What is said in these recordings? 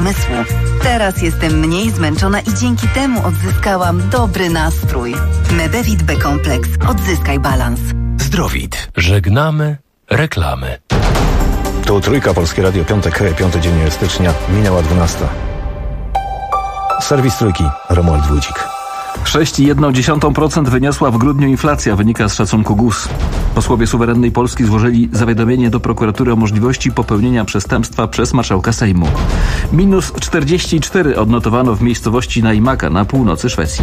umysłu. Teraz jestem mniej zmęczona i dzięki temu odzyskałam dobry nastrój. Medevit B-kompleks. Odzyskaj balans. Zdrowit. Żegnamy reklamy. Tu Trójka, Polskie Radio, piątek, 5 dzień stycznia, minęła 12. Serwis Trójki, Romuald Wójcik. 6,1% wyniosła w grudniu inflacja, wynika z szacunku GUS. Posłowie suwerennej Polski złożyli zawiadomienie do prokuratury o możliwości popełnienia przestępstwa przez marszałka Sejmu. Minus 44 odnotowano w miejscowości Naimaka na północy Szwecji.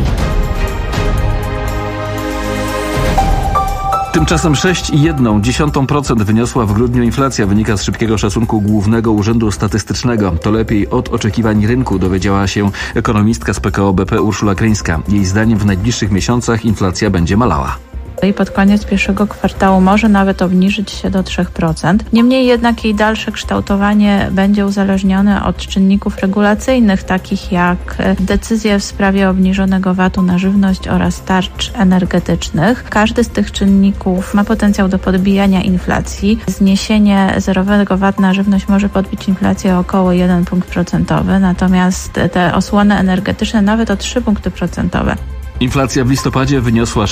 Tymczasem 6,1% wyniosła w grudniu inflacja, wynika z szybkiego szacunku Głównego Urzędu Statystycznego. To lepiej od oczekiwań rynku, dowiedziała się ekonomistka z PKO BP Urszula Kryńska. Jej zdaniem w najbliższych miesiącach inflacja będzie malała. I pod koniec pierwszego kwartału może nawet obniżyć się do 3%. Niemniej jednak jej dalsze kształtowanie będzie uzależnione od czynników regulacyjnych, takich jak decyzje w sprawie obniżonego VAT-u na żywność oraz tarcz energetycznych. Każdy z tych czynników ma potencjał do podbijania inflacji. Zniesienie zerowego VAT na żywność może podbić inflację o około 1 punkt procentowy, natomiast te osłony energetyczne nawet o 3 punkty procentowe. Inflacja w listopadzie wyniosła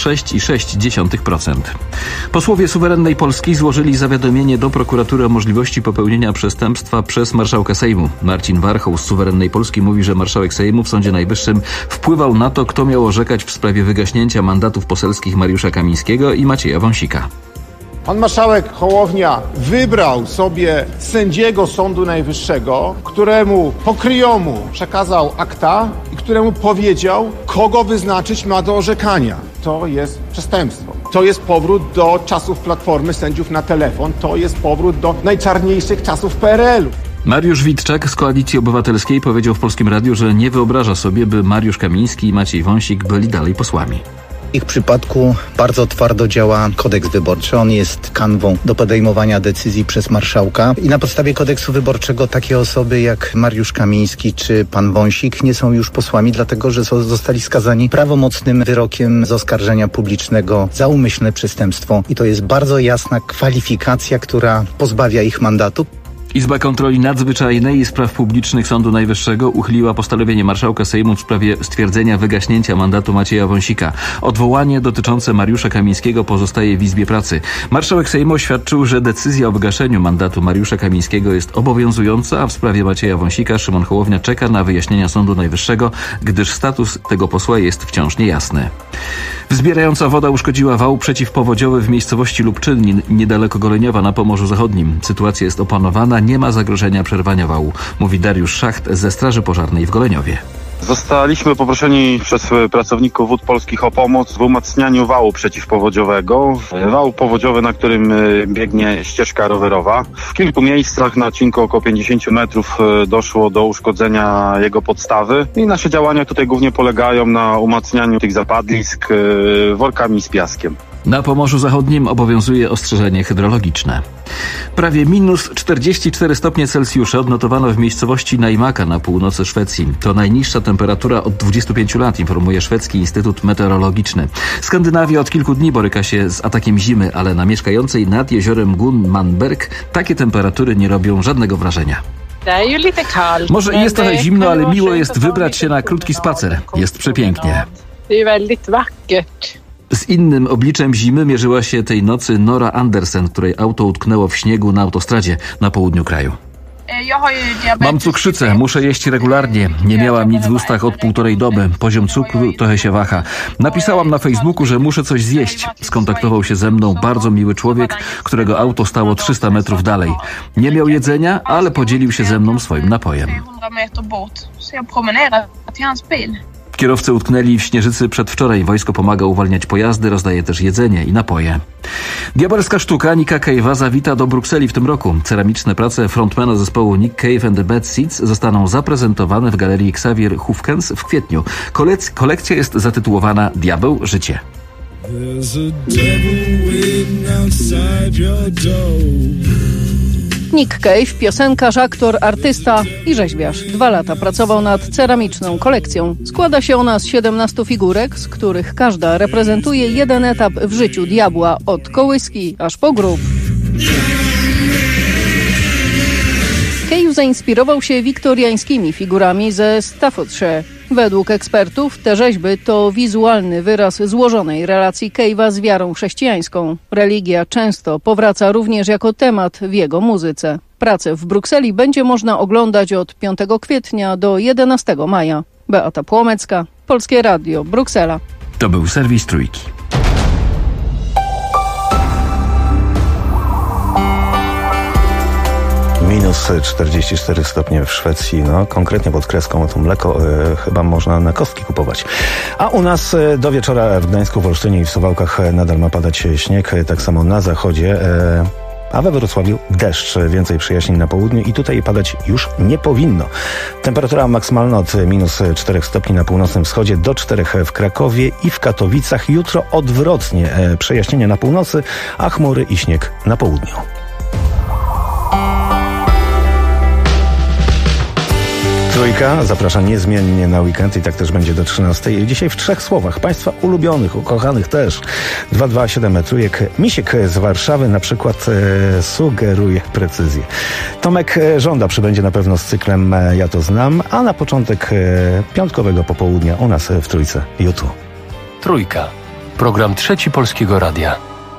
6,6%. Posłowie suwerennej Polski złożyli zawiadomienie do prokuratury o możliwości popełnienia przestępstwa przez marszałka Sejmu. Marcin Warchoł z suwerennej Polski mówi, że marszałek Sejmu w Sądzie Najwyższym wpływał na to, kto miał orzekać w sprawie wygaśnięcia mandatów poselskich Mariusza Kamińskiego i Macieja Wąsika. Pan marszałek Hołownia wybrał sobie sędziego Sądu Najwyższego, któremu pokryjomu przekazał akta i któremu powiedział, kogo wyznaczyć ma do orzekania. To jest przestępstwo. To jest powrót do czasów Platformy, sędziów na telefon. To jest powrót do najczarniejszych czasów PRL-u. Mariusz Witczak z Koalicji Obywatelskiej powiedział w Polskim Radiu, że nie wyobraża sobie, by Mariusz Kamiński i Maciej Wąsik byli dalej posłami. W ich przypadku bardzo twardo działa kodeks wyborczy. On jest kanwą do podejmowania decyzji przez marszałka i na podstawie kodeksu wyborczego takie osoby jak Mariusz Kamiński czy pan Wąsik nie są już posłami, dlatego że zostali skazani prawomocnym wyrokiem z oskarżenia publicznego za umyślne przestępstwo. I to jest bardzo jasna kwalifikacja, która pozbawia ich mandatu. Izba Kontroli Nadzwyczajnej i Spraw Publicznych Sądu Najwyższego uchyliła postanowienie marszałka Sejmu w sprawie stwierdzenia wygaśnięcia mandatu Macieja Wąsika. Odwołanie dotyczące Mariusza Kamińskiego pozostaje w Izbie Pracy. Marszałek Sejmu oświadczył, że decyzja o wygaszeniu mandatu Mariusza Kamińskiego jest obowiązująca, a w sprawie Macieja Wąsika Szymon Hołownia czeka na wyjaśnienia Sądu Najwyższego, gdyż status tego posła jest wciąż niejasny. Wzbierająca woda uszkodziła wał przeciwpowodziowy w miejscowości Lubczynin, niedaleko Goleniowa na Pomorzu Zachodnim. Sytuacja jest opanowana, nie ma zagrożenia przerwania wału, mówi Dariusz Szacht ze Straży Pożarnej w Goleniowie. Zostaliśmy poproszeni przez pracowników Wód Polskich o pomoc w umacnianiu wału przeciwpowodziowego. Wał powodziowy, na którym biegnie ścieżka rowerowa. W kilku miejscach na odcinku około 50 metrów doszło do uszkodzenia jego podstawy i nasze działania tutaj głównie polegają na umacnianiu tych zapadlisk workami z piaskiem. Na Pomorzu Zachodnim obowiązuje ostrzeżenie hydrologiczne. Prawie minus 44 stopnie Celsjusza odnotowano w miejscowości Naimaka na północy Szwecji. To najniższa temperatura od 25 lat, informuje Szwedzki Instytut Meteorologiczny. Skandynawia od kilku dni boryka się z atakiem zimy, ale na mieszkającej nad jeziorem Gunmanberg takie temperatury nie robią żadnego wrażenia. Może jest trochę zimno, ale miło jest wybrać się na krótki spacer. Jest przepięknie. Z innym obliczem zimy mierzyła się tej nocy Nora Andersen, której auto utknęło w śniegu na autostradzie na południu kraju. Mam cukrzycę, muszę jeść regularnie. Nie miałam nic w ustach od 1,5 doby. Poziom cukru trochę się waha. Napisałam na Facebooku, że muszę coś zjeść. Skontaktował się ze mną bardzo miły człowiek, którego auto stało 300 metrów dalej. Nie miał jedzenia, ale podzielił się ze mną swoim napojem. Kierowcy utknęli w śnieżycy przedwczoraj. Wojsko pomaga uwalniać pojazdy, rozdaje też jedzenie i napoje. Diabelska sztuka Nicka Cave'a zawita do Brukseli w tym roku. Ceramiczne prace frontmana zespołu Nick Cave and the Bad Seeds zostaną zaprezentowane w galerii Xavier Hufkens w kwietniu. Kolekcja jest zatytułowana Diabeł Życie. Nick Cave, piosenkarz, aktor, artysta i rzeźbiarz. 2 lata pracował nad ceramiczną kolekcją. Składa się ona z 17 figurek, z których każda reprezentuje jeden etap w życiu diabła, od kołyski aż po grób. Cave zainspirował się wiktoriańskimi figurami ze Staffordshire. Według ekspertów te rzeźby to wizualny wyraz złożonej relacji Cave'a z wiarą chrześcijańską. Religia często powraca również jako temat w jego muzyce. Pracę w Brukseli będzie można oglądać od 5 kwietnia do 11 maja. Beata Płomecka, Polskie Radio, Bruksela. To był serwis Trójki. Minus 44 stopnie w Szwecji, no konkretnie pod kreską, to mleko chyba można na kostki kupować. A u nas do wieczora w Gdańsku, w Olsztynie i w Suwałkach nadal ma padać śnieg, tak samo na zachodzie. A we Wrocławiu deszcz, więcej przejaśnień na południu i tutaj padać już nie powinno. Temperatura maksymalna od minus 4 stopni na północnym wschodzie do 4 w Krakowie i w Katowicach. Jutro odwrotnie, przejaśnienia na północy, a chmury i śnieg na południu. Trójka zaprasza niezmiennie na weekend i tak też będzie do 13. Dzisiaj w 3 słowach. Państwa ulubionych, ukochanych też. 227 Trójek. Misiek z Warszawy na przykład sugeruje precyzję. Tomek Żąda przybędzie na pewno z cyklem Ja to znam, a na początek piątkowego popołudnia u nas w Trójce YouTube. Trójka. Program Trzeci Polskiego Radia.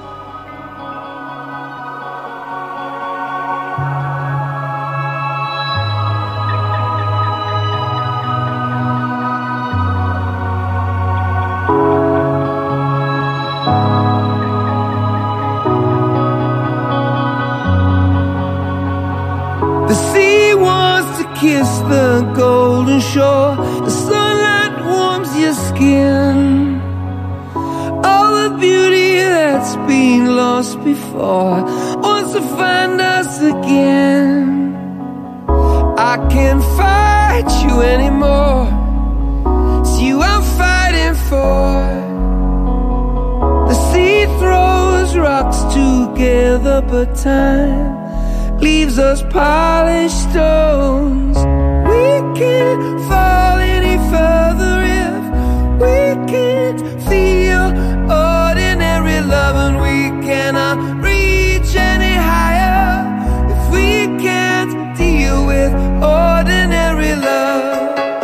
Kiss the golden shore, the sunlight warms your skin. All the beauty that's been lost before wants to find us again. I can't fight you anymore, it's you I'm fighting for. The sea throws rocks together, but time leaves us polished stones. We can't fall any further if we can't feel ordinary love, and we cannot reach any higher if we can't deal with ordinary love.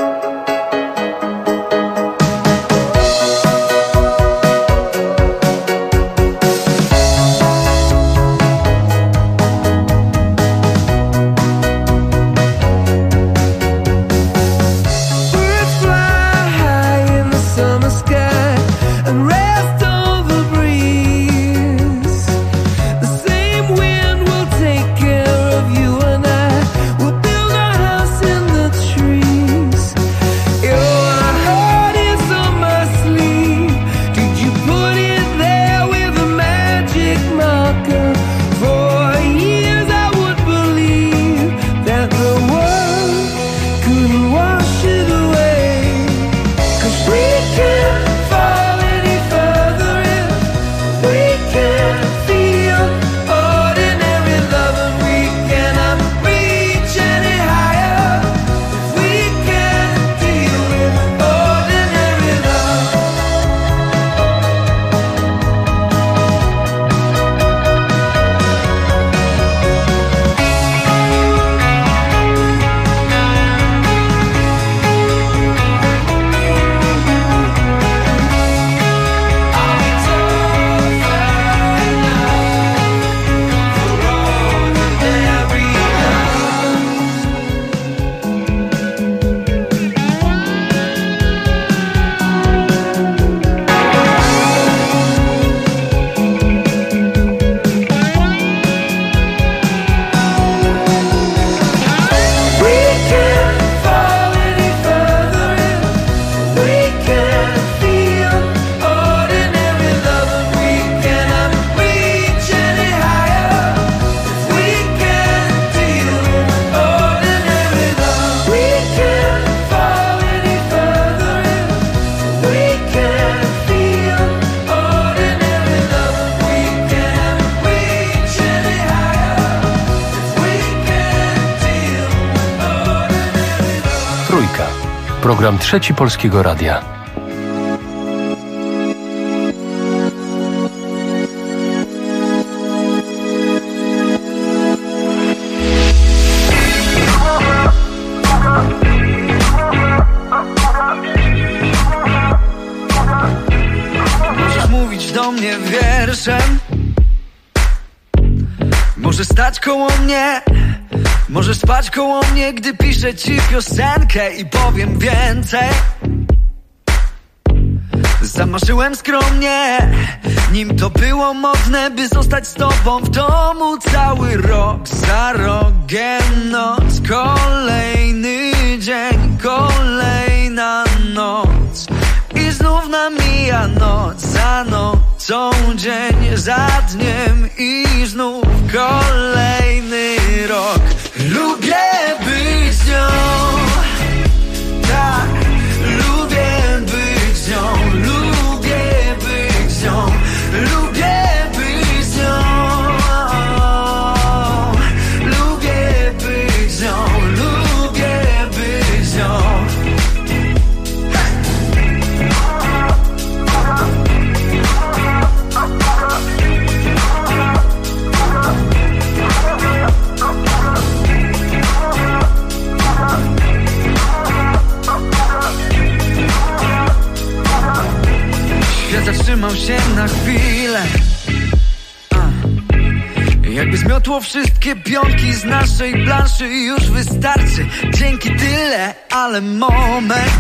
Program Trzeci Polskiego Radia. mnie wierszem. Możesz stać koło mnie, możesz spać koło mnie, gdy piszę ci piosenkę i powiem więcej. Zamarzyłem skromnie, nim to było modne, by zostać z tobą w domu cały rok. Za rogiem noc, kolejny dzień, kolejna noc. I znów namija noc za nocą, dzień za dniem i znów kolejny rok. Lubię być z nią, tak, lubię być z nią, lubię być z nią, lubię być z nią, lubię być z nią, lubię być z nią. Świat zatrzymał się na chwilę, jakby zmiotło wszystkie pionki z naszej planszy. Już wystarczy, dzięki tyle, ale moment,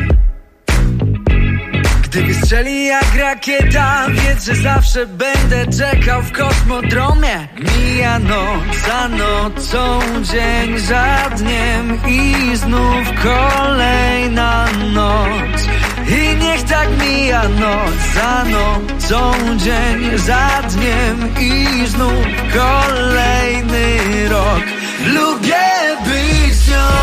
gdy wystrzeli jak rakieta, wiedz, że zawsze będę czekał w kosmodromie. Mija noc za nocą, dzień za dniem i znów kolejna noc. I niech tak mija noc za nocą, dzień za dniem i znów kolejny rok. Lubię być z nią,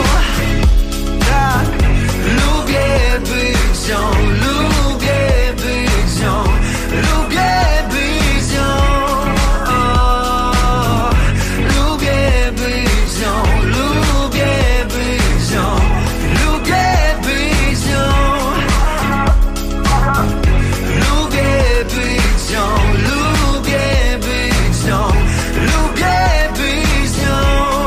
tak, lubię być z nią, lubię być z nią, lubię być z nią, lubię być z nią, lubię być z nią, lubię być z nią, lubię być z nią, lubię być z nią, lubię być z nią,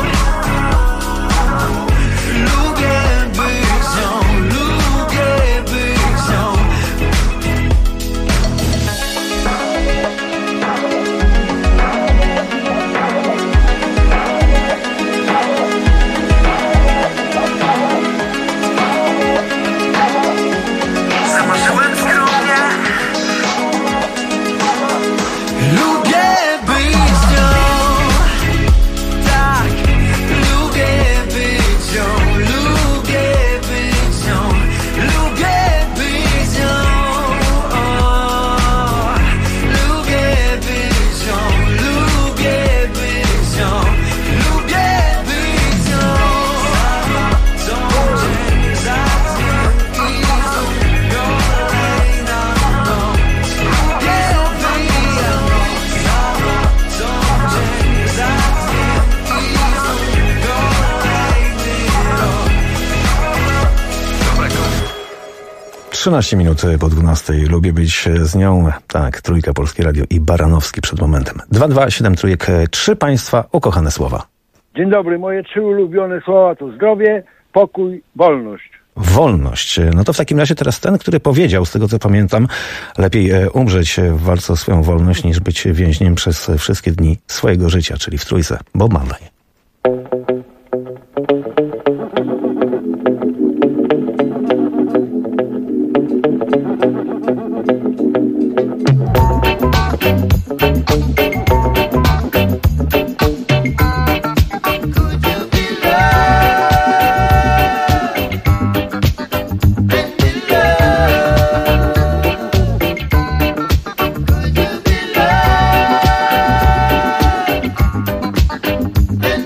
lubię być z nią, lubię być z nią. Zamarzyłem skromnie, lubię być z nią, tak, lubię być z nią, lubię być z nią, lubię być z nią, lubię być z nią, lubię być z nią, lubię być z nią. Co dzień za dniem i znów kolejna noc. Lubię mija noc za nocą, dzień za dniem i znów kolejny rok. 13 minut po 12. Lubię być z nią. Tak, Trójka, Polskie Radio i Baranowski przed momentem. 227 3 państwa ukochane słowa. Dzień dobry, moje 3 ulubione słowa to zdrowie, pokój, wolność. Wolność. No to w takim razie teraz ten, który powiedział, z tego co pamiętam, lepiej umrzeć w walce o swoją wolność, niż być więźniem przez wszystkie dni swojego życia, czyli w Trójce. Bob Marley. And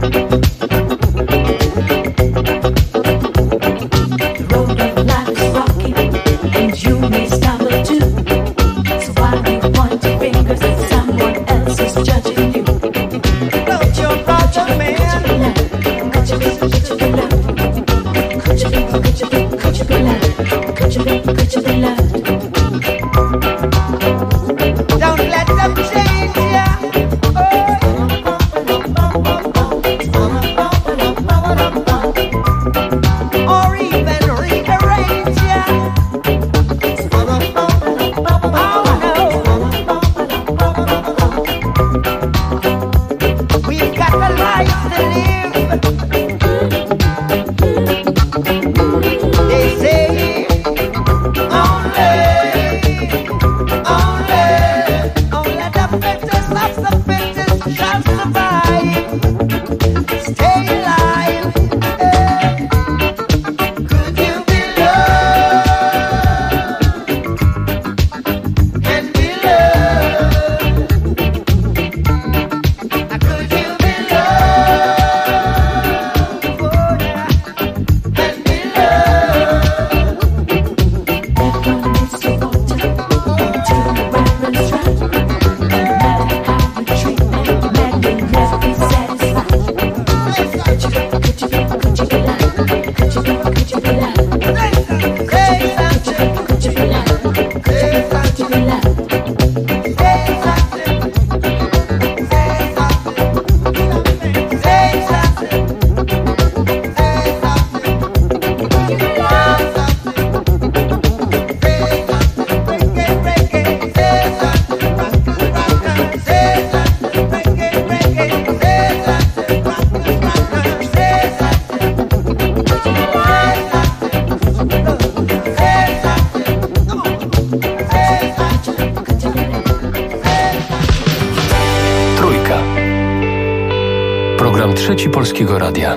Program Trzeci Polskiego Radia.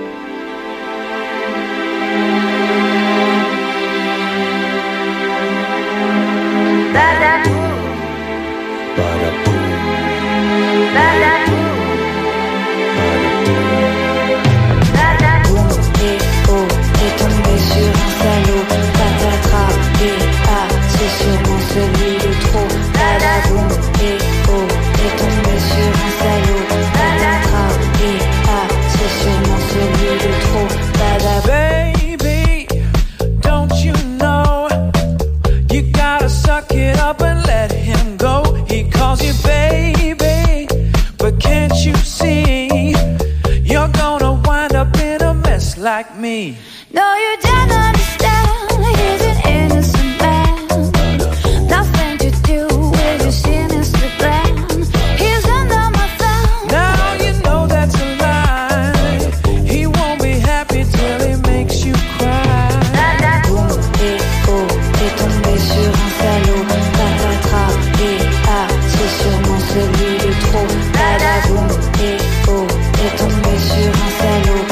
Like me. No, you don't understand. He's an innocent man. Nothing to do with his Instagram. He's under my thumb. Now you know that's a lie. He won't be happy till he makes you cry. Boum et oh, t'es tombé sur un salaud. Patatras et ah, c'est sûrement celui de trop. Boum et oh, t'es tombé sur un salaud.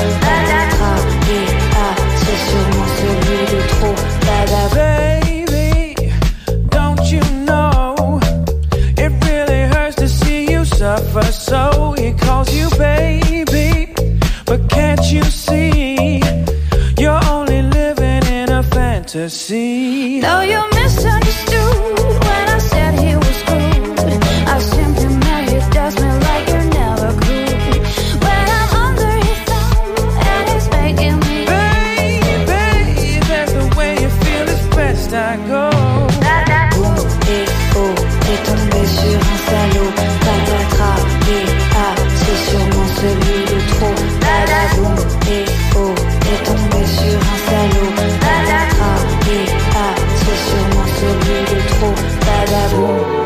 Baby, don't you know it really hurts to see you suffer? So he calls you baby, but can't you see you're only living in a fantasy? No, you misunderstood when I said he was good. I simply meant he does me like you're never good. When I'm under his thumb and he's making me I go. Boum et oh, t'es tombé sur un salaud. Patatras et ah, c'est sûrement celui de trop. Boum et oh, t'es tombé sur un salaud. Patatras et ah, c'est sûrement celui de trop. Boum.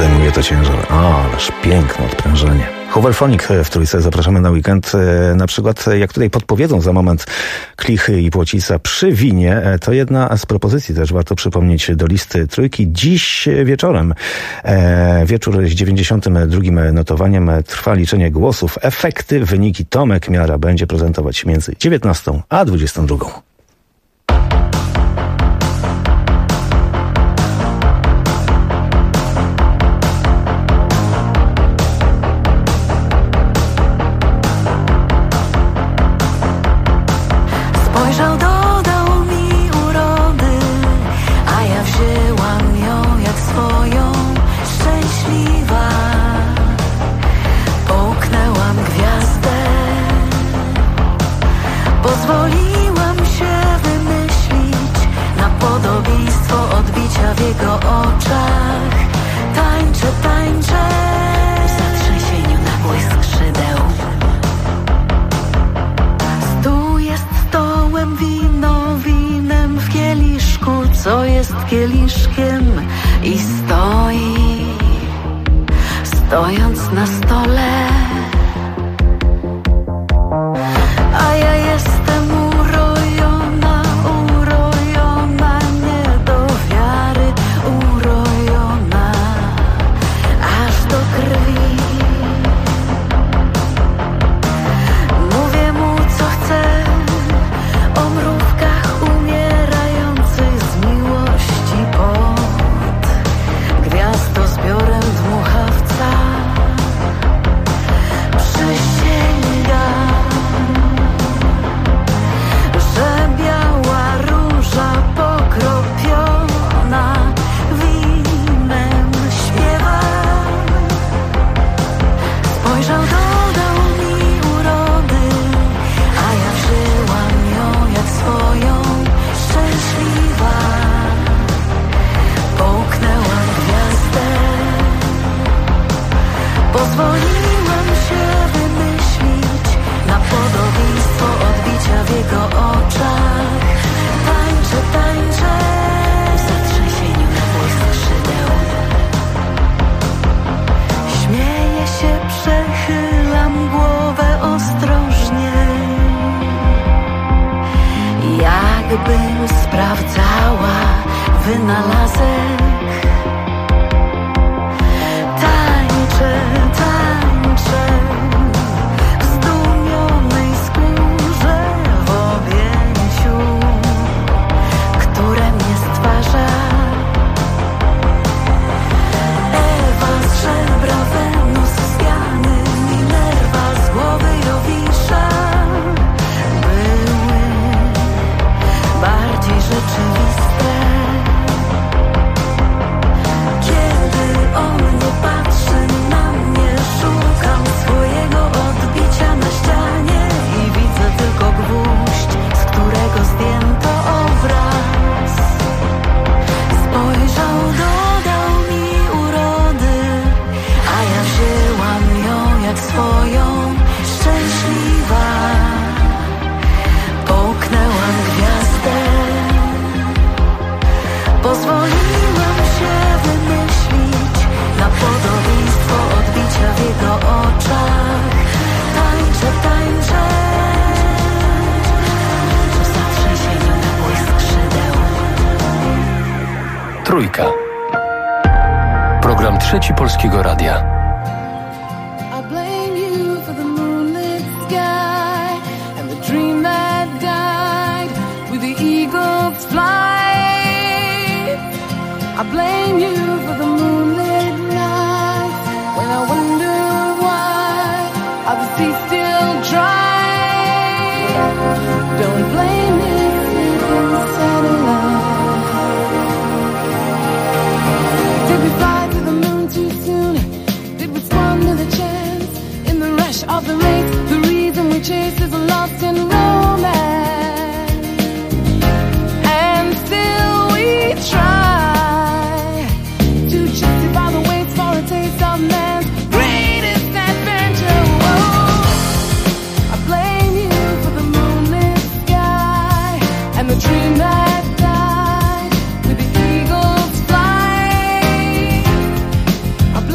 Zdejmuje to ciężar. Ależ piękne odprężenie. Hooverphonic w Trójce. Zapraszamy na weekend. Na przykład, jak tutaj podpowiedzą za moment Klichy i Płocica przy winie, to jedna z propozycji też warto przypomnieć do listy Trójki. Dziś wieczorem, wieczór z 92. notowaniem, trwa liczenie głosów. Efekty, wyniki Tomek Miara będzie prezentować między 19 a 22. Spojrzał, dodał mi urody, a ja wzięłam ją jak swoją, szczęśliwa. Połknęłam gwiazdę, pozwoliłam się wymyślić na podobieństwo odbicia w jego oczach. Tańczę, tańczę w zatrzęsieniu nagłych skrzydeł. Stół jest stołem, wino winem w kieliszku, co jest kieliszkiem i stoi, stojąc na stole. A ja jestem urojona, urojona, nie do wiary, urojona aż do krwi. Mówię mu, co chcę, o mrówkach umierających z miłości pod gwiazdozbiorem dmuchawca. Przysięgam, że biała róża pokropiona winem śpiewa. Spojrzał, dodał mi urody, a ja wzięłam ją jak swoją, szczęśliwa. Połknęłam gwiazdę, pozwoliłam się wymyślić na podobieństwo odbicia w jego oczach. Tańczę, tańczę w zatrzęsieniu nagłych skrzydeł. Śmieję się, przechylam głowę ostrożnie, jakbym sprawdzała wynalazek. Tańczę, tańczę w zdumionej skórze, w objęciu, które mnie stwarza. Ewa z żebra, Wenus z Diany, Minerva z głowy Jowisza były bardziej rzeczywiste. Kiedy on nie patrzy na mnie, szukam swojego odbicia na ścianie i widzę tylko gwóźdź, z którego zdjęto obraz. Spojrzał, dodał mi urody, a ja wzięłam ją jak swoją, szczęśliwa. Połknęłam gwiazdę, pozwoliłam się wymyślić na podobieństwo odbicia w jego oczach. Tańczę, tańczę w zatrzęsieniu nagłych skrzydeł. Trójka. Program Trzeci Polskiego Radia. I blame you for the moonlit sky and the dream that died with the eagle's flight. I blame you for the moonlit nights when I wonder why are the seas still dry. Don't blame this satellite. Did we fly to the moon too soon? Did we squander the chance in the rush of the race? The reason we chase is lost in romance, and still we try to justify the waits for a taste of man's greatest adventure. Whoa. I blame you for the moonlit sky and the dream that died with the eagle's flight. I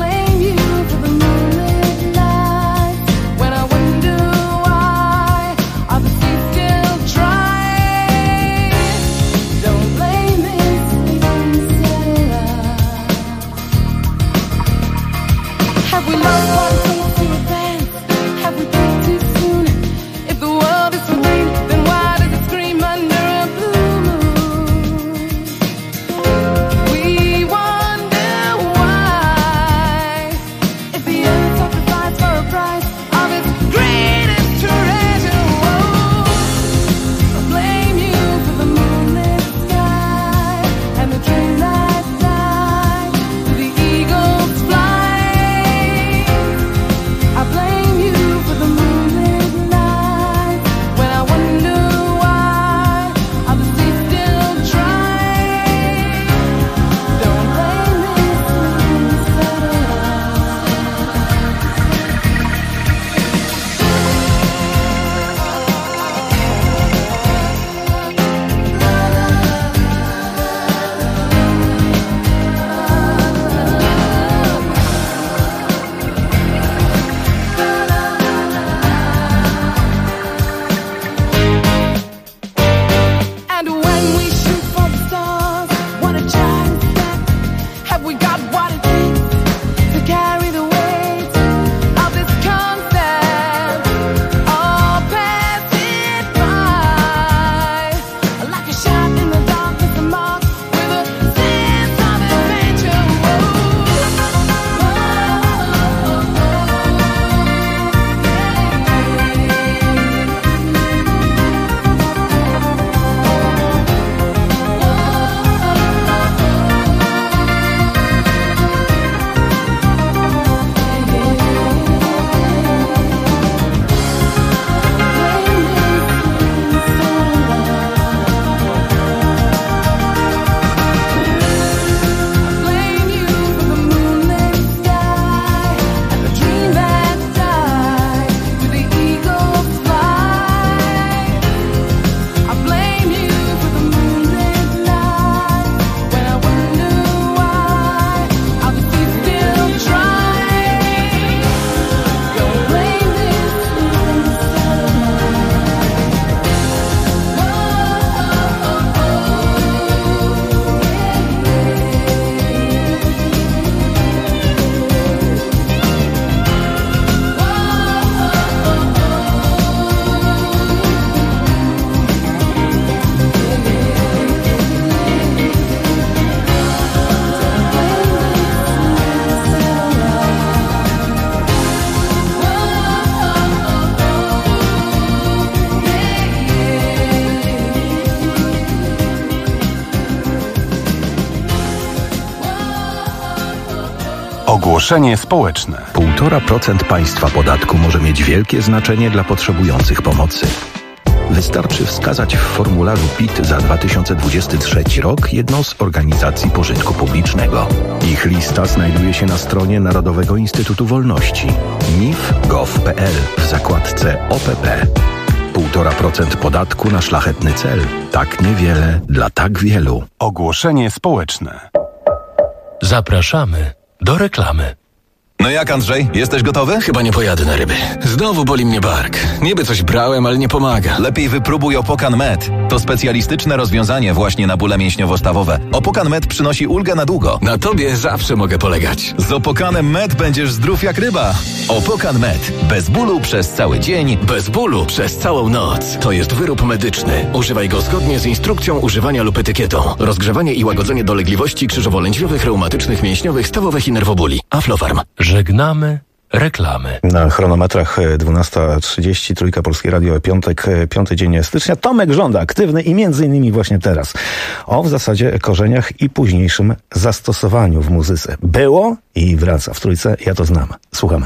Ogłoszenie społeczne. 1,5% państwa podatku może mieć wielkie znaczenie dla potrzebujących pomocy. Wystarczy wskazać w formularzu PIT za 2023 rok jedną z organizacji pożytku publicznego. Ich lista znajduje się na stronie Narodowego Instytutu Wolności nif.gov.pl w zakładce OPP. 1,5% podatku na szlachetny cel. Tak niewiele dla tak wielu. Ogłoszenie społeczne. Zapraszamy do reklamy. No jak, Andrzej? Jesteś gotowy? Chyba nie pojadę na ryby. Znowu boli mnie bark. Niby coś brałem, ale nie pomaga. Lepiej wypróbuj Opokan Med. To specjalistyczne rozwiązanie właśnie na bóle mięśniowo-stawowe. Opokan Med przynosi ulgę na długo. Na tobie zawsze mogę polegać. Z Opokanem Med będziesz zdrów jak ryba. Opokan Med. Bez bólu przez cały dzień. Bez bólu przez całą noc. To jest wyrób medyczny. Używaj go zgodnie z instrukcją używania lub etykietą. Rozgrzewanie i łagodzenie dolegliwości krzyżowo-lędźwiowych, reumatycznych, mięśniowych, stawowych i nerwobóli. Aflofarm. Żegnamy reklamy. Na chronometrach 12:30, Trójka Polskie Radio, piątek, 5 dzień stycznia. Tomek Żąda, aktywny i między innymi właśnie teraz. O w zasadzie korzeniach i późniejszym zastosowaniu w muzyce. Było i wraca w Trójce, ja to znam. Słuchamy.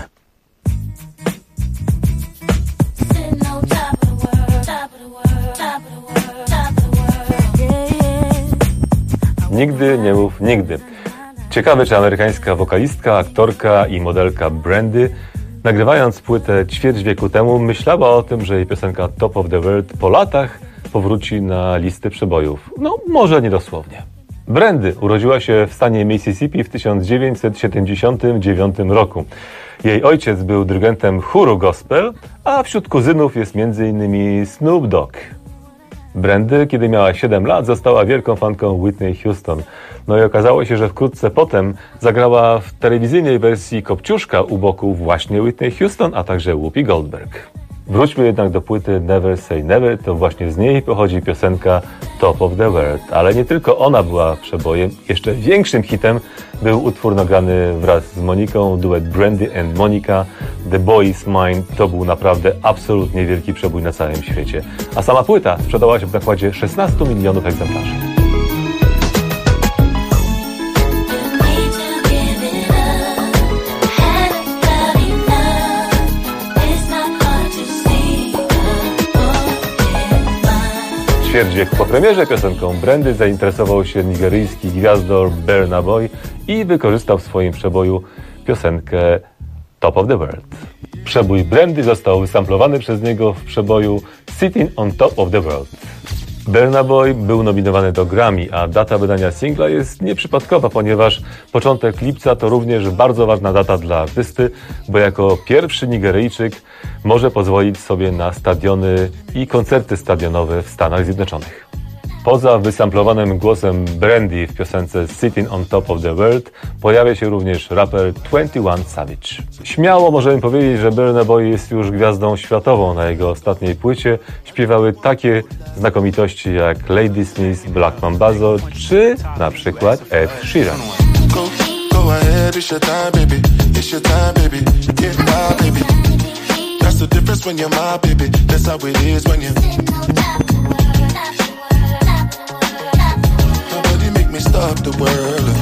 Nigdy nie mów nigdy. Ciekawe, czy amerykańska wokalistka, aktorka i modelka Brandy, nagrywając płytę ćwierć wieku temu, myślała o tym, że jej piosenka Top of the World po latach powróci na listy przebojów. No, może nie dosłownie. Brandy urodziła się w stanie Mississippi w 1979 roku. Jej ojciec był dyrygentem chóru gospel, a wśród kuzynów jest m.in. Snoop Dogg. Brandy, kiedy miała 7 lat, została wielką fanką Whitney Houston. No i okazało się, że wkrótce potem zagrała w telewizyjnej wersji Kopciuszka u boku właśnie Whitney Houston, a także Whoopi Goldberg. Wróćmy jednak do płyty Never Say Never, to właśnie z niej pochodzi piosenka Top of the World. Ale nie tylko ona była przebojem, jeszcze większym hitem był utwór nagrany wraz z Moniką, duet Brandy and Monica, The Boy Is Mine. To był naprawdę absolutnie wielki przebój na całym świecie. A sama płyta sprzedała się w nakładzie 16 milionów egzemplarzy. Ćwierć wieku po premierze piosenką Brandy zainteresował się nigeryjski gwiazdor Burna Boy i wykorzystał w swoim przeboju piosenkę Top of the World. Przebój Brandy został wysamplowany przez niego w przeboju Sitting on Top of the World. Burna Boy był nominowany do Grammy, a data wydania singla jest nieprzypadkowa, ponieważ początek lipca to również bardzo ważna data dla artysty, bo jako pierwszy Nigeryjczyk może pozwolić sobie na stadiony i koncerty stadionowe w Stanach Zjednoczonych. Poza wysamplowanym głosem Brandy w piosence Sitting on Top of the World pojawia się również raper 21 Savage. Śmiało możemy powiedzieć, że Burna Boy jest już gwiazdą światową. Na jego ostatniej płycie śpiewały takie znakomitości jak Lady Smith, Black Mambazo czy na przykład Ed Sheeran. Go ahead, it's your time, baby. It's your time, baby. Get by, baby. That's the difference when you're my baby. That's how it is when you're... Stop the world.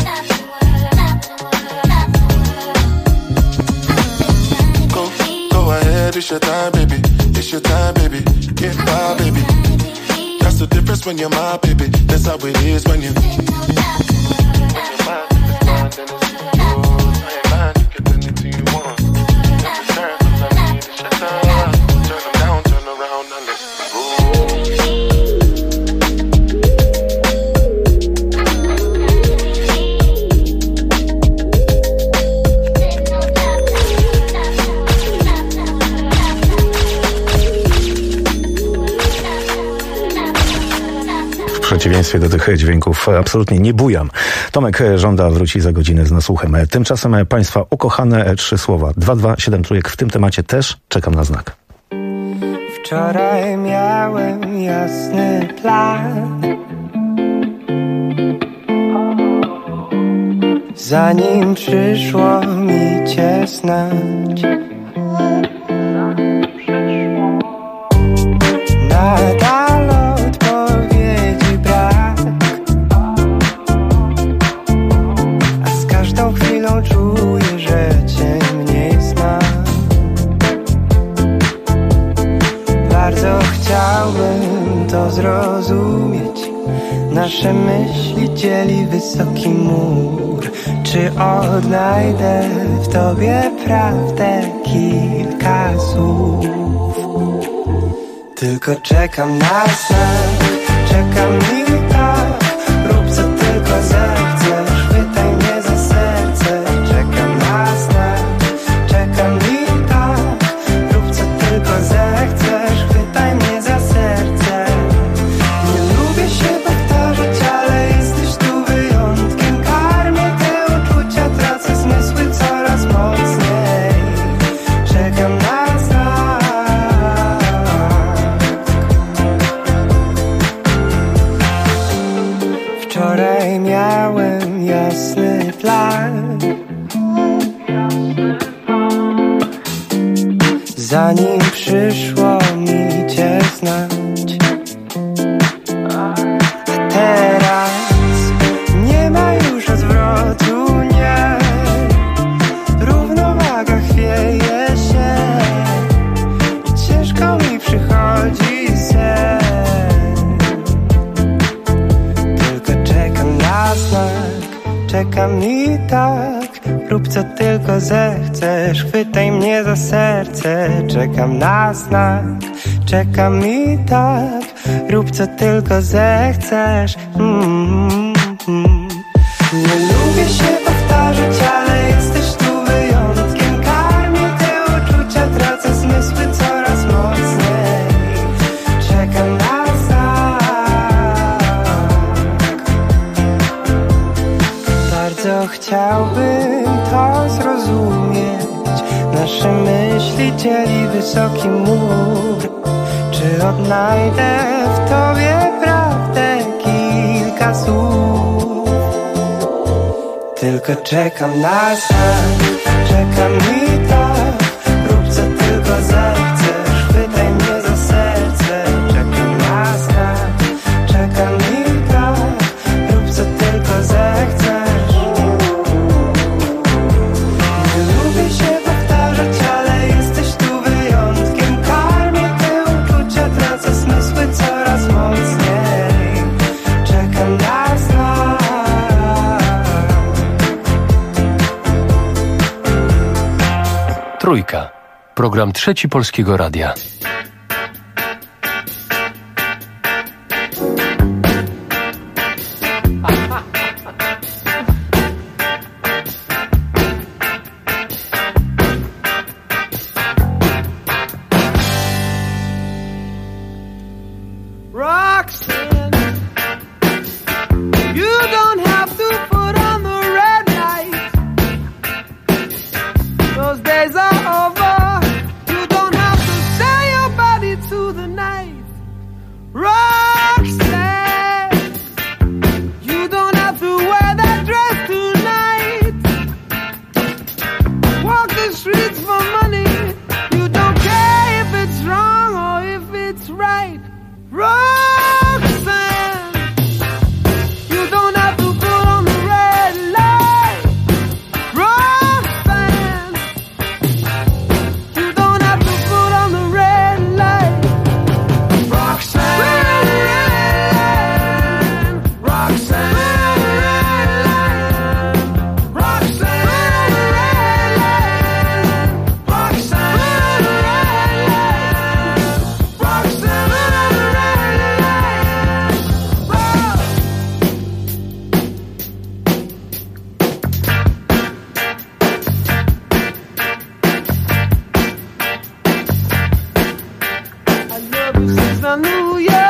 Go ahead, it's your time, baby. It's your time, baby. Get by, baby. That's the difference when you're my baby. That's how it is when you. W przeciwieństwie do tych dźwięków absolutnie nie bujam. Tomek Żąda wróci za godzinę z nasłuchem. Tymczasem Państwa ukochane 3 słowa. 227 trójek. W tym temacie też czekam na znak. Wczoraj miałem jasny plan, zanim przyszło mi cię znać. Nadal odpowiedzi brak, a z każdą chwilą czuję Bardzo chciałbym to zrozumieć. Nasze myśli dzieli wysoki mur. Czy odnajdę w tobie prawdę kilka słów? Tylko czekam na znak, czekam i tak. Rób co tylko zechcesz, chwytaj mnie za serce. Czekam na znak, czekam i tak. Rób co tylko zechcesz, chwytaj mnie za serce. Nie lubię się powtarzać, ale jesteś tu wyjątkiem. Karmię te uczucia, tracę zmysły coraz mocniej. Czekam na znak. Wczoraj miałem jasny plan. Zanim przyszło mi cię znać. A teraz nie ma już odwrotu, nie. Równowaga chwieje się i ciężko mi przychodzi sen. Tylko czekam na znak, czekam i tak. Rób co tylko zechcesz, chwytaj mnie za serce. Czekam na znak, czekam i tak. Rób co tylko zechcesz. Nie lubię się powtarzać, ale jesteś tu wyjątkiem. Karmię te uczucia, tracę zmysły coraz mocniej. Czekam na znak. Bardzo chciałbym to zrozumieć. Nasze myśli dzieli wysoki mur. Czy odnajdę w tobie prawdę kilka słów? Tylko czekam na znak, czekam i tak. Rób co tylko zechcesz, chwytaj mnie za serce. Czekam na znak, czekam i tak. Rób co tylko zechcesz. Nie lubię się powtarzać, ale jesteś tu wyjątkiem. Karmię te uczucia, tracę zmysły coraz mocniej. Czekam na znak. Trójka. Program Trzeci Polskiego Radia. Roxanne, you don't have to put on the red light. Those days are over. You don't have to sell your body to the night. Roxanne, you don't have to wear that dress tonight. Walk the streets for money. You don't care if it's wrong or if it's right. Roxanne, you don't have to put on the red light. Roxanne, you don't have to put on the red light. Roxanne, Roxanne, Roxanne, since I knew you,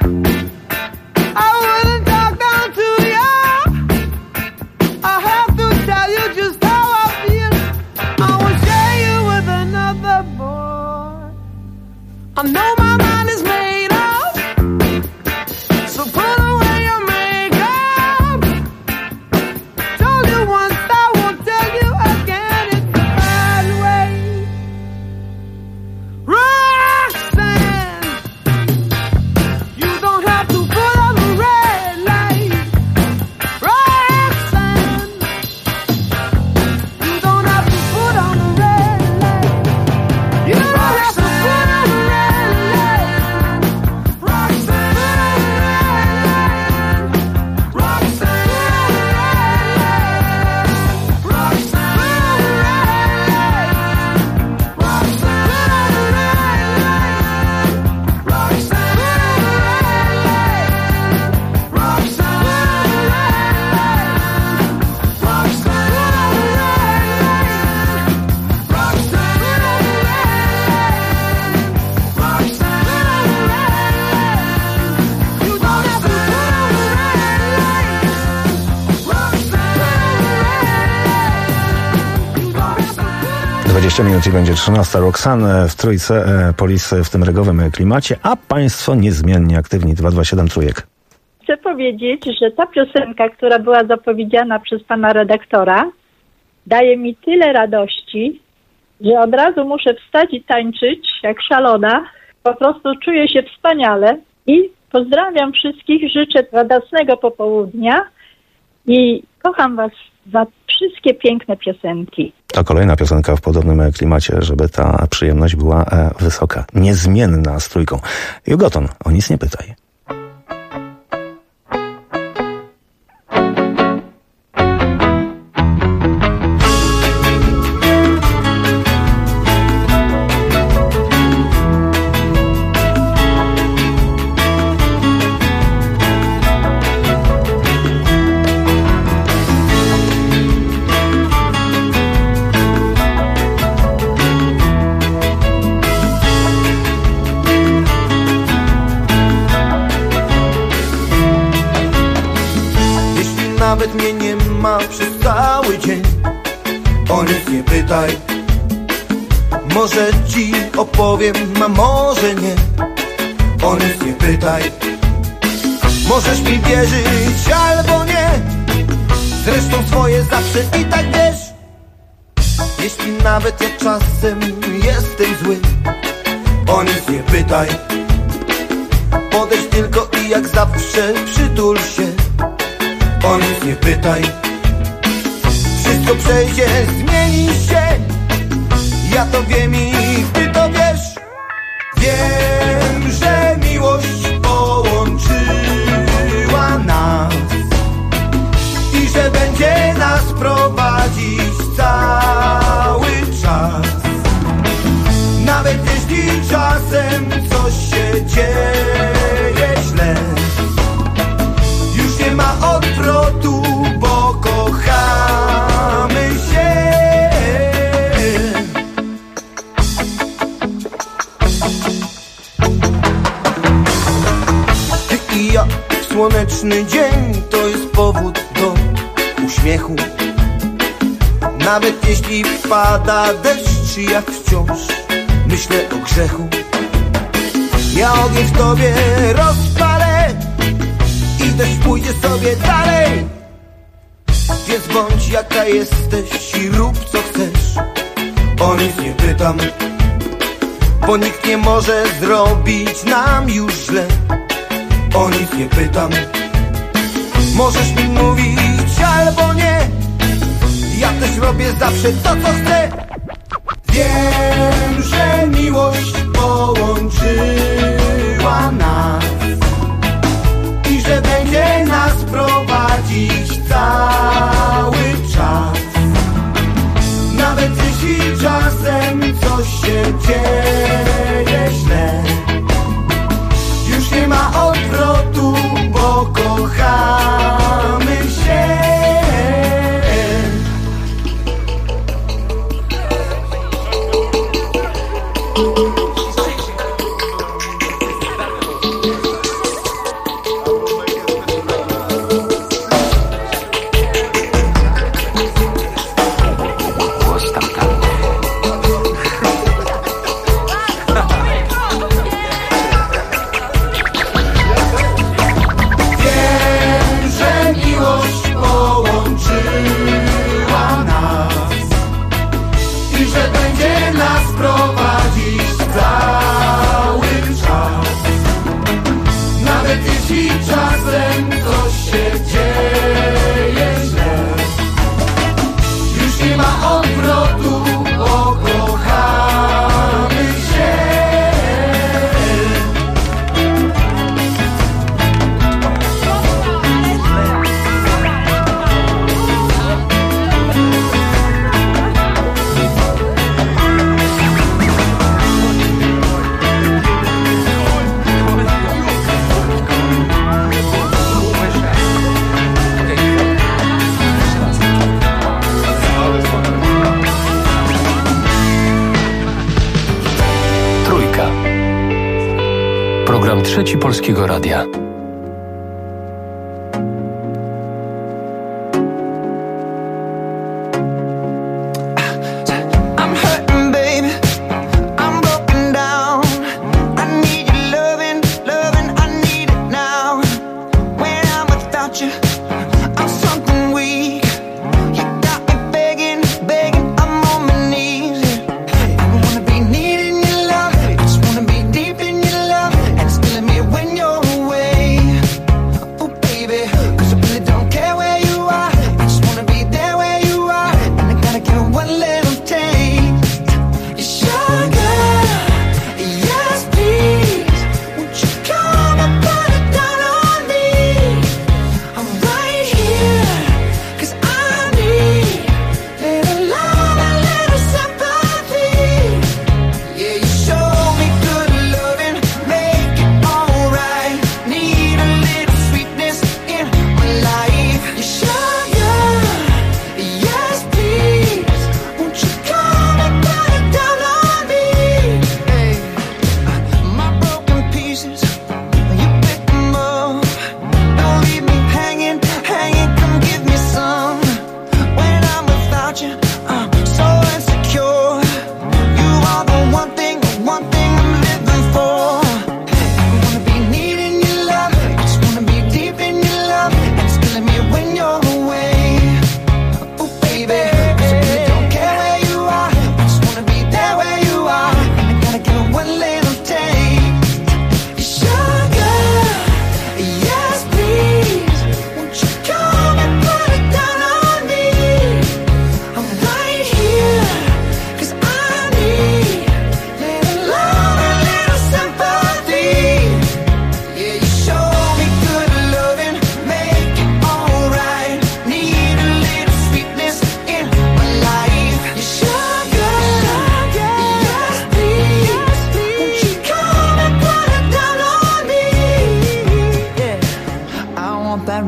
I wouldn't talk down to you. I have to tell you just how I feel. I won't share you with another boy. I know my mind is made up, so put away your makeup. Told you once, I won't tell you again. It's the bad way. Roxanne, 20 minut i będzie 13. Roxanne w Trójce, Police w tym regowym klimacie, a państwo niezmiennie aktywni. 227 Trójek. Chcę powiedzieć, że ta piosenka, która była zapowiedziana przez pana redaktora, daje mi tyle radości, że od razu muszę wstać i tańczyć jak szalona. Po prostu czuję się wspaniale i pozdrawiam wszystkich, życzę radosnego popołudnia i kocham was za wszystkie piękne piosenki. To kolejna piosenka w podobnym klimacie, żeby ta przyjemność była wysoka, niezmienna z Trójką. Jugoton, o nic nie pytaj. Nawet mnie nie ma przez cały dzień, o nic nie pytaj. Może ci opowiem, a może nie, o nic nie pytaj. Możesz mi wierzyć albo nie, zresztą swoje zawsze i tak wiesz. Jeśli nawet ja czasem jestem zły, o nic nie pytaj. Podejdź tylko i jak zawsze przytul się, o nic nie pytaj. Wszystko przejdzie, zmieni się, ja to wiem i ty to wiesz. Wiem, że miłość połączyła nas i że będzie nas prowadzić cały czas. Nawet jeśli czasem coś się dzieje źle, już nie ma odwrotu, bo kochamy się. Ty i ja w słoneczny dzień to jest powód do uśmiechu. Nawet jeśli pada deszcz, ja wciąż myślę o grzechu. Ja ogień w tobie rozpalę i deszcz pójdzie sobie dalej. Więc bądź jaka jesteś i rób co chcesz, o nic nie pytam, bo nikt nie może zrobić nam już źle. O nic nie pytam. Możesz mi mówić albo nie, ja też robię zawsze to co chcę. Wiem, że miłość połączyła nas i że będzie nas prowadzić cały czas. Nawet jeśli czasem coś się dzieje źle, już nie ma odwrotu, bo kochamy się. Program Trzeci Polskiego Radia. I'm hurting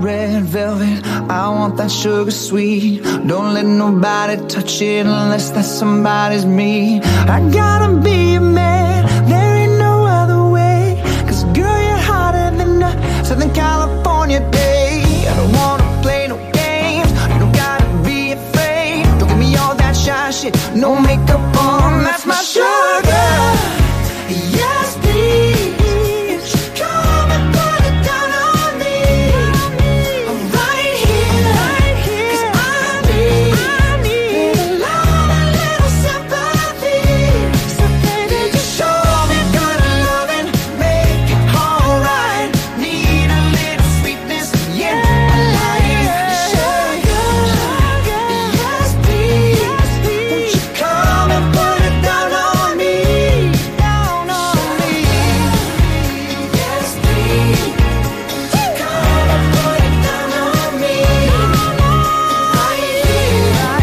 red velvet, I want that sugar sweet. Don't let nobody touch it unless that somebody's me. I gotta be a man, there ain't no other way. Cause girl, you're hotter than a Southern California day. I don't wanna play no games, you don't gotta be afraid. Don't give me all that shy shit, no makeup on, that's my sugar. Yes, please. Come and put it down on me. I'm right here, 'cause I need a love, a little sympathy. So baby, just show me good loving, make it alright. Need a little sweetness in my life. Sugar, yes please. Won't you come and put it down on me? Down on me. Yes please. Come and put it down on me. Right here. I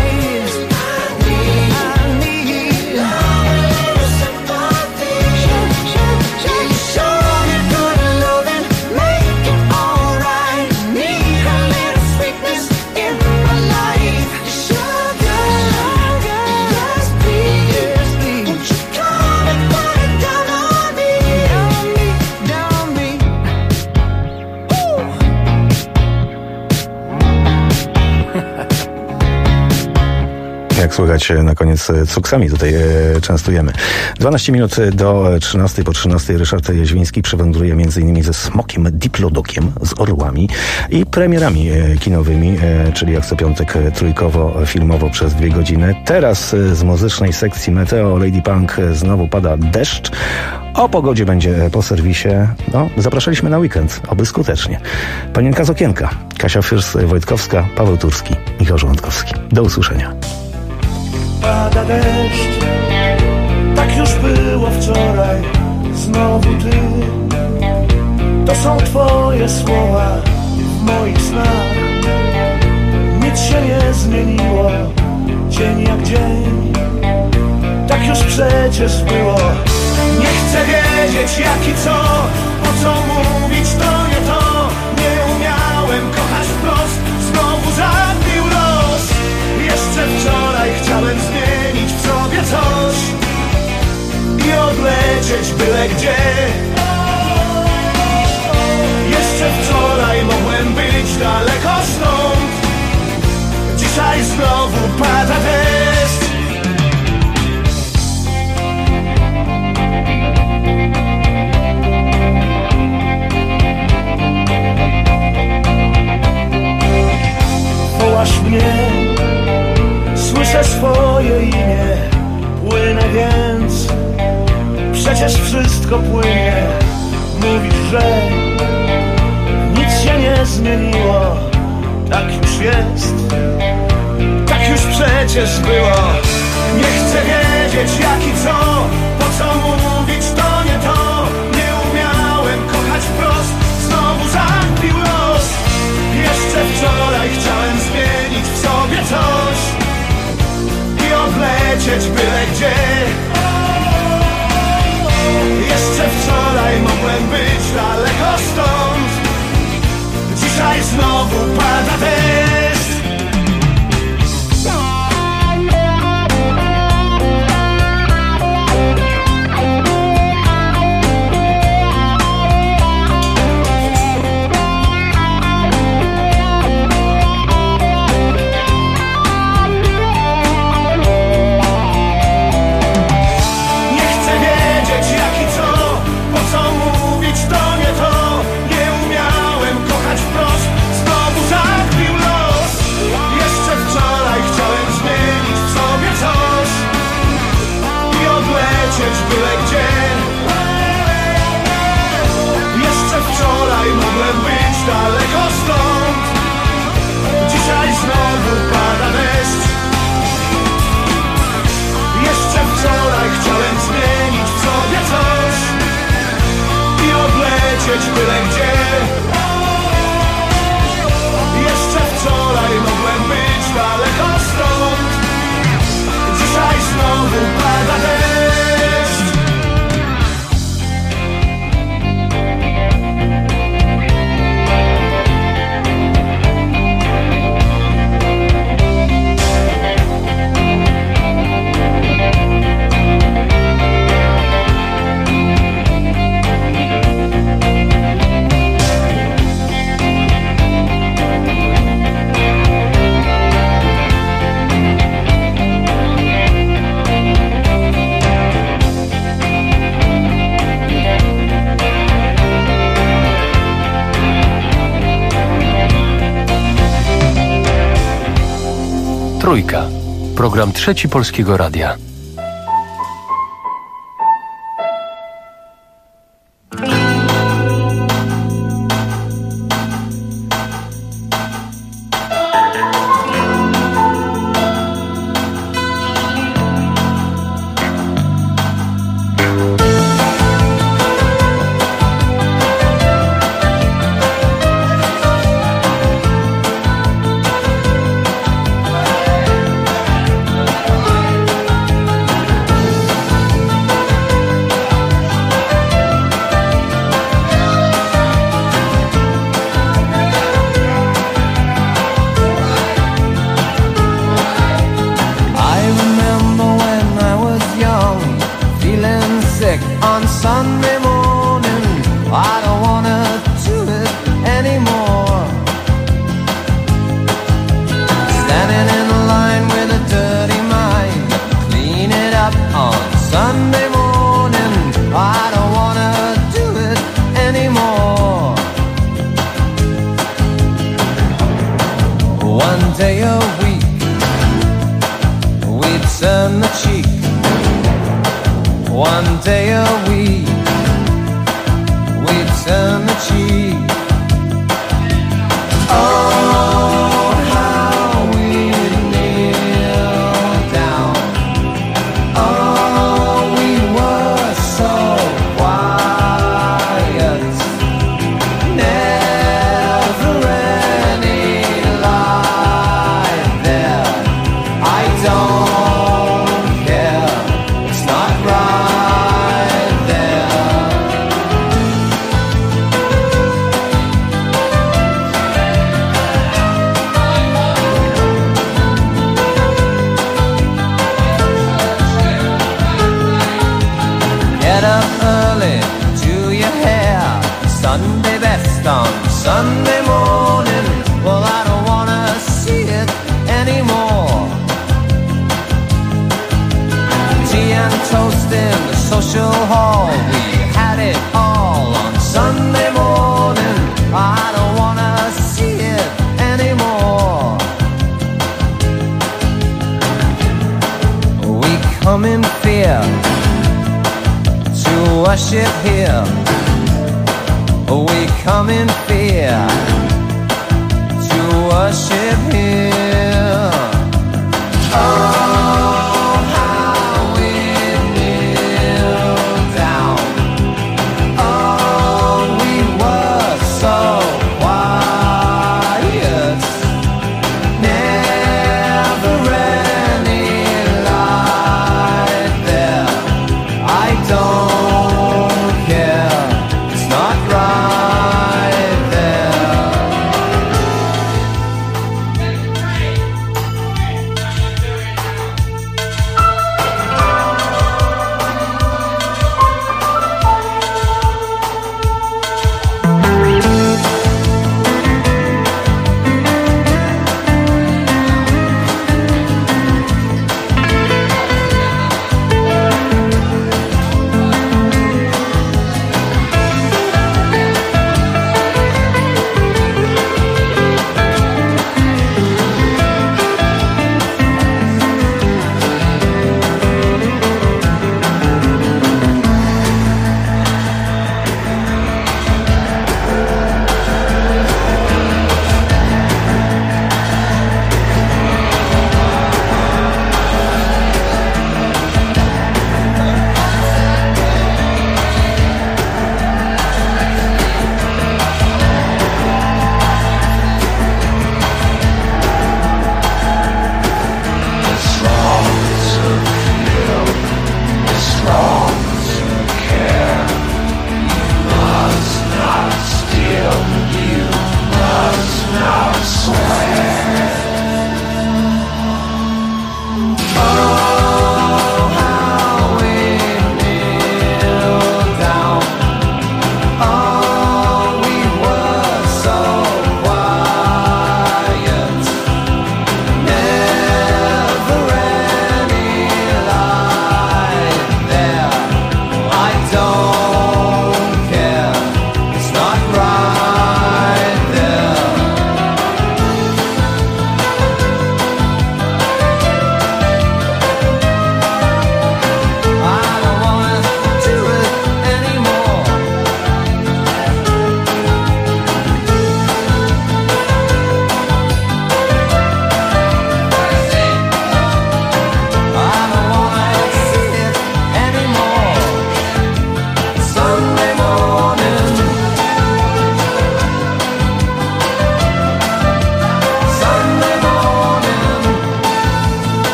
need love, a little sympathy. Show me good loving, make it alright. Need a little sweetness in my life. Sugar, yes please. Won't you come and put it down on me? Down on me. Jak słychać, na koniec cuksami tutaj częstujemy. 12 minut do 13. Po 13 Ryszard Jaźwiński przewędruje m.in. ze Smokiem Diplodokiem, z Orłami i premierami kinowymi, czyli jak co piątek trójkowo-filmowo przez 2 godziny. Teraz z muzycznej sekcji Meteo Lady Punk znowu pada deszcz. O pogodzie będzie po serwisie. No, zapraszaliśmy na weekend, oby skutecznie. Panienka z okienka, Kasia Fürst-Wojtkowska, Paweł Turski, Michał Żołądkowski. Do usłyszenia. Pada deszcz, tak już było wczoraj. Znowu ty, to są twoje słowa w moich snach. Nic się nie zmieniło, dzień jak dzień. Tak już przecież było. Nie chcę wiedzieć jak i co, po co mówić to nie to. Nie umiałem kochać wprost, znowu zabił los. Jeszcze wczoraj chciałem zmienić w sobie coś i odlecieć byle gdzie. Jeszcze wczoraj mogłem być daleko stąd. Dzisiaj znowu pada deszcz. Wołasz mnie, słyszę swoje imię. Płynę więc, przecież wszystko płynie. Mówisz, że nic się nie zmieniło. Tak już jest, tak już przecież było. Nie chcę wiedzieć jak i co, po co mówić to nie to. Nie umiałem kochać wprost, znowu zabił los. Jeszcze wczoraj chciałem zmienić w sobie coś i odlecieć byle gdzie. Jeszcze wczoraj mogłem być daleko stąd. Dzisiaj znowu pada deszcz. Byle gdzie. Jeszcze wczoraj mogłem być daleko stąd. Dzisiaj znowu pada deszcz. Jeszcze wczoraj chciałem zmienić w sobie coś i odlecieć byle gdzie. Jeszcze wczoraj mogłem być daleko stąd. Dzisiaj znowu pada deszcz. Trójka. Program Trzeci Polskiego Radia.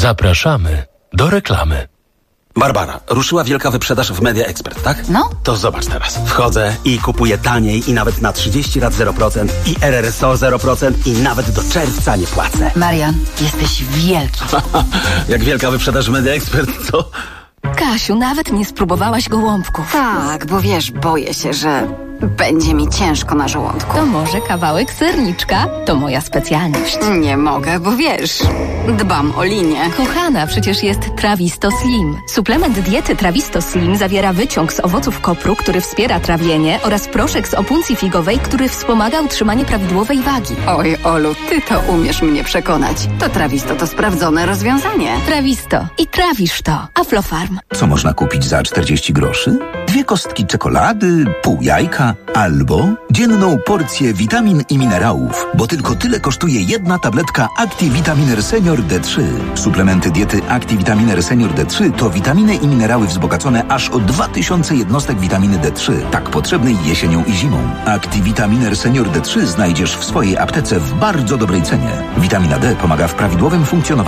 Zapraszamy do reklamy. Barbara, ruszyła wielka wyprzedaż w Media Expert, tak? No. To zobacz teraz. Wchodzę i kupuję taniej i nawet na 30 lat 0% i RRSO 0% i nawet do czerwca nie płacę. Marian, jesteś wielki. Jak wielka wyprzedaż w Media Expert, co? Kasiu, nawet nie spróbowałaś gołąbków. Tak, bo wiesz, boję się, że będzie mi ciężko na żołądku. To może kawałek serniczka? To moja specjalność. Nie mogę, bo wiesz, dbam o linię. Kochana, przecież jest Trawisto Slim. Suplement diety Trawisto Slim zawiera wyciąg z owoców kopru, który wspiera trawienie, oraz proszek z opuncji figowej, który wspomaga utrzymanie prawidłowej wagi. Oj, Olu, ty to umiesz mnie przekonać. To Trawisto to sprawdzone rozwiązanie. Trawisto. I trawisz to. Aflofarm. Co można kupić za 40 groszy? 2 kostki czekolady, pół jajka albo dzienną porcję witamin i minerałów, bo tylko tyle kosztuje jedna tabletka ActiVitaminer Senior D3. Suplementy diety ActiVitaminer Senior D3 to witaminy i minerały wzbogacone aż o 2000 jednostek witaminy D3, tak potrzebnej jesienią i zimą. ActiVitaminer Senior D3 znajdziesz w swojej aptece w bardzo dobrej cenie. Witamina D pomaga w prawidłowym funkcjonowaniu